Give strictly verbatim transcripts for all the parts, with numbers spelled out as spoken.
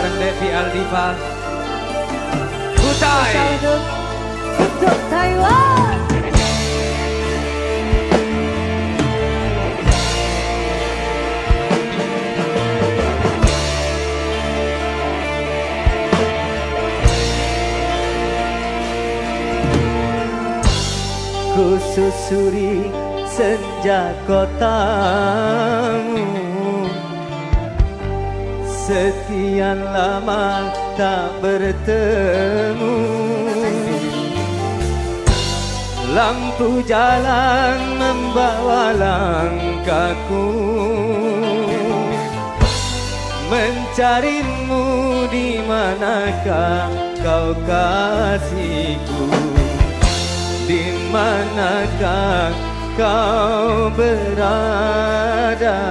bareng Devi Aldiva. Kutai untuk, untuk Taiwan. Ku susuri senja kotamu, sekian lama tak bertemu. Lampu jalan membawa langkahku, mencarimu di manakah kau kasihku. Di manakah kau berada?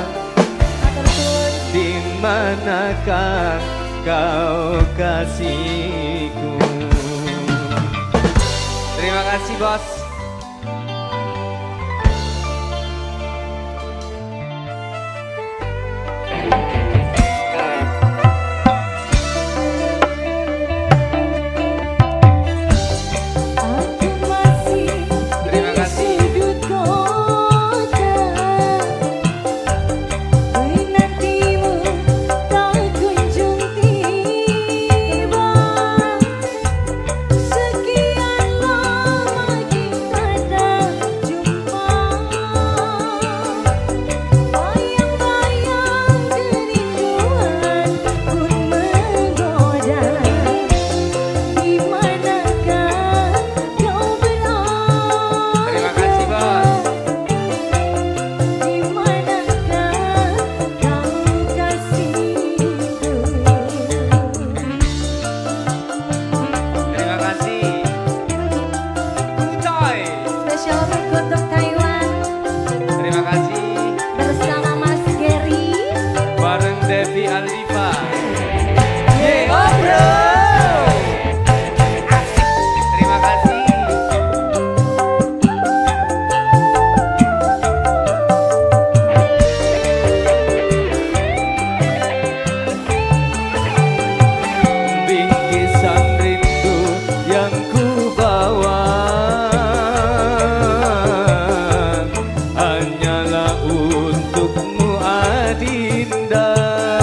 Di manakah kau kasihku? Terima kasih bos. Devi Aldiva. Yeay, oh bro. Asik. Terima kasih. Bingkisan rindu yang ku bawa hanyalah untukmu Adinda.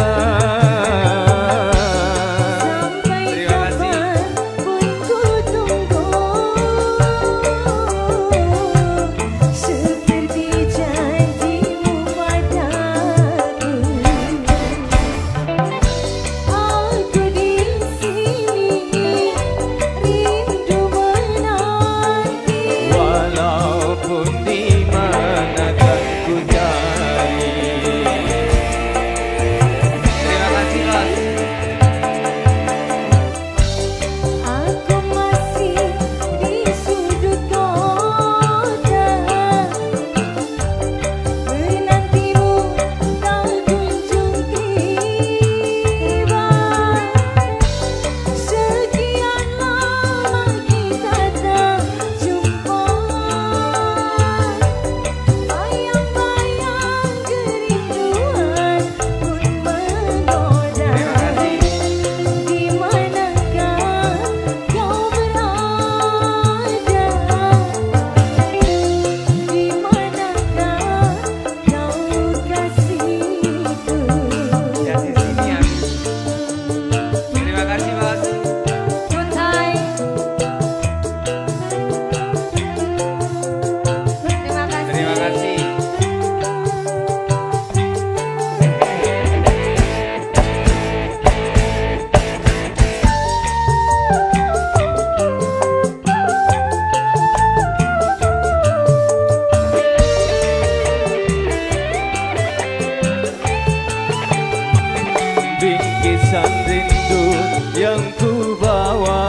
Bingkisan rindu yang ku bawa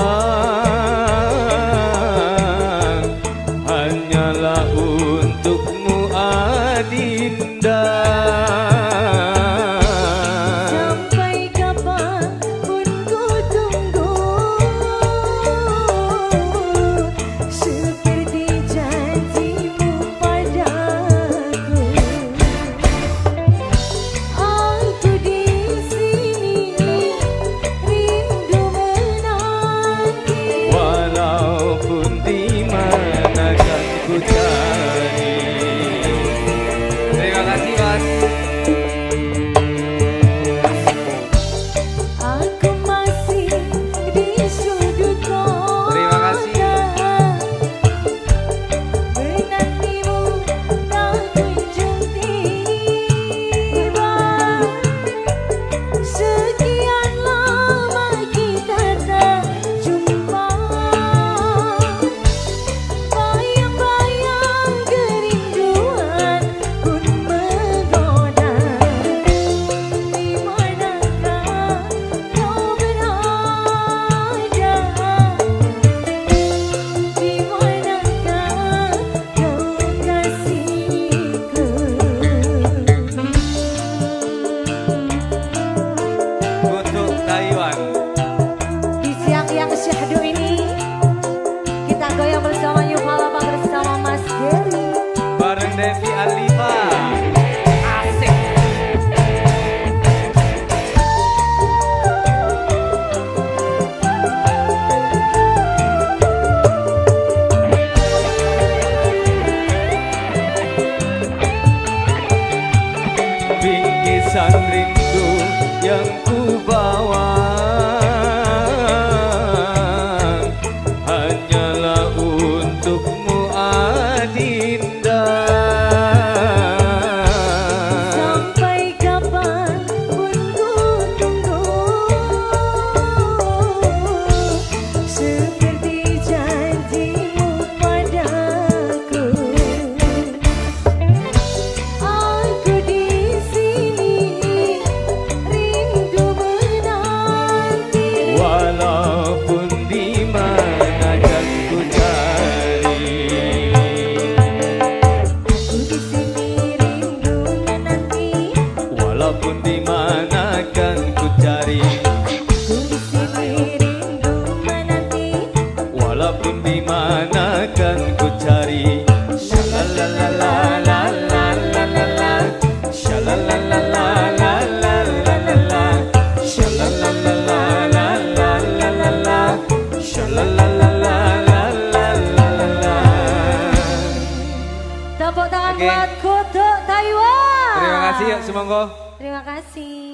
hanyalah untukmu Adinda. Sampai kapan pun ku tunggu, seperti janjimu padaku. Aku di sini pesan rindu yang ku bawa hanyalah untukmu Adinda. Sampai kapan pun ku tunggu, seperti janjimu padaku. Aku di sini rindu menanti, Walaupun di mana kan ku cari, aku di sini rindu menanti, walaupun di mana kan ku cari, aku di sini rindu menanti. walaupun di mana kan ku cari. Shalalalalalalalala, shalalalalalalalala, shalalalalalalalala, shalalalalalalalala. Tepuk tangan Oke. buat Kutuk Taiwan. Terima kasih, yuk semonggo. Terima kasih.